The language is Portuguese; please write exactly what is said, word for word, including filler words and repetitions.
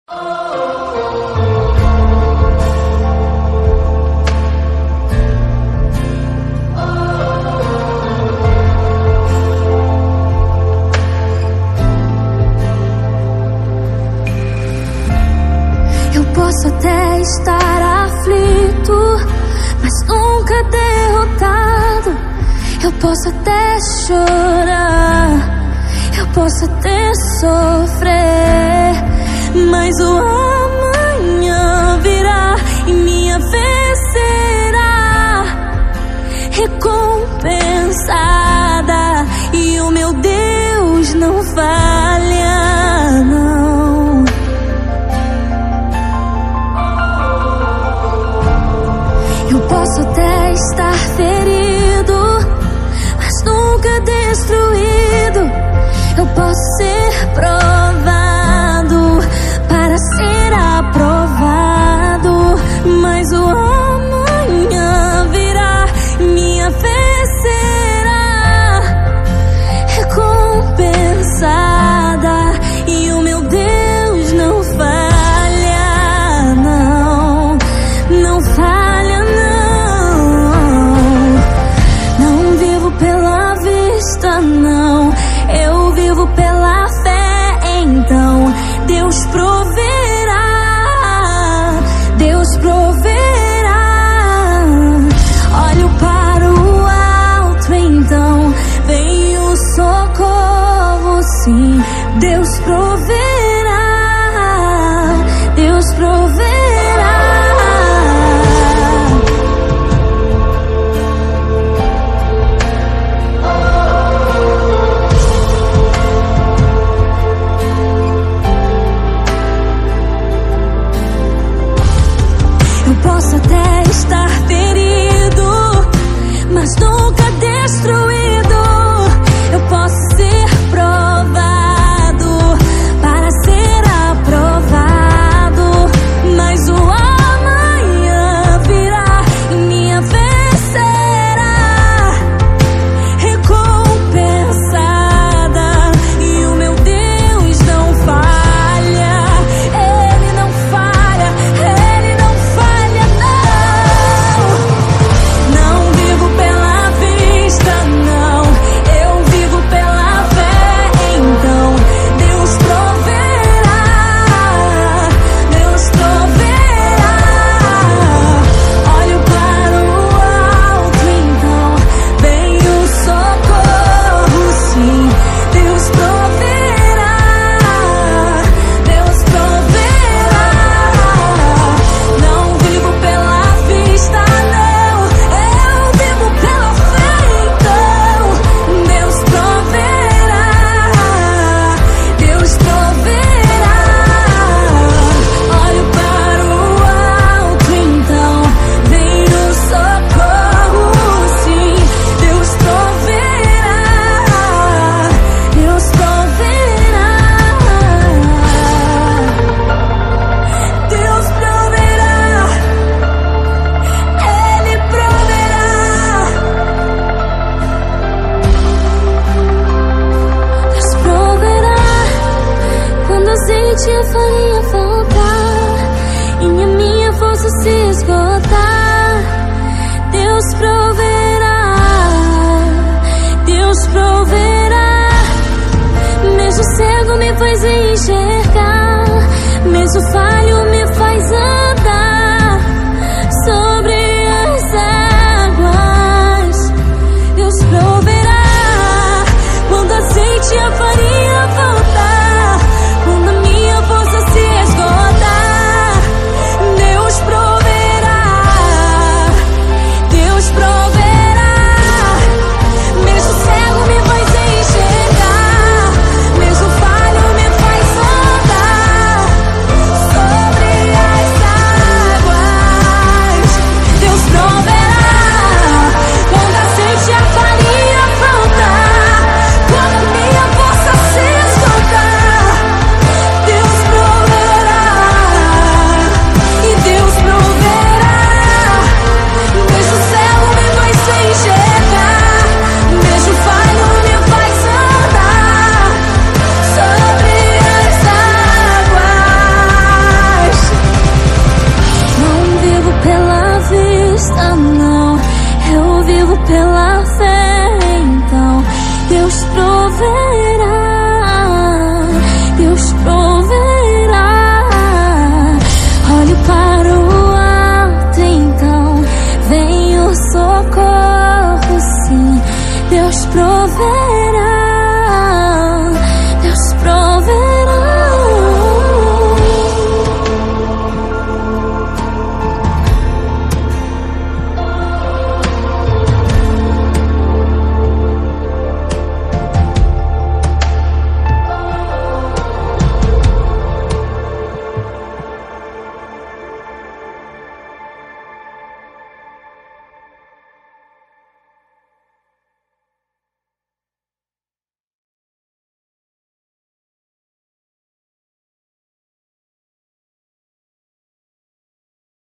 Eu posso até estar aflito, mas nunca derrotado. Eu posso até chorar, eu posso até sofrer, mas o amanhã virá e minha vez será recompensada. E o meu Deus não falha, não. Eu posso até estar ferido, mas nunca destruído. Eu posso ser provado para ser aprovado, mas o amanhã virá, minha vez será recompensada. E o meu Deus não falha, não, não falha, não. Não vivo pela vista, não, eu vivo pela fé. Então Deus proverá, Deus proverá. Olho para o alto, então vem o socorro, sim. Deus proverá, Deus proverá. Eu posso até estar ferido, mas nunca destruído. Eu posso ser provado para ser aprovado, mas o amanhã virá e minha vez será recompensada. E o meu Deus não falha, Ele não falha, Ele não falha, não. Não vivo pela vista, não, eu vivo pela fé. Então Deus proverá, Deus proverá. Olho para o alto, então vem o socorro, sim. Deus proverá, Deus proverá. Não vivo pela vista, não, eu vivo pela fé. Então Deus proverá, Deus proverá. Olho para o alto, então vem o socorro, sim. Deus proverá, Deus proverá. Deus proverá, Ele proverá. Deus proverá quando a azeite e a farinha faltar e a minha força se esgotar. Deus proverá, Deus proverá. Mesmo cego me faz enxergar, mesmo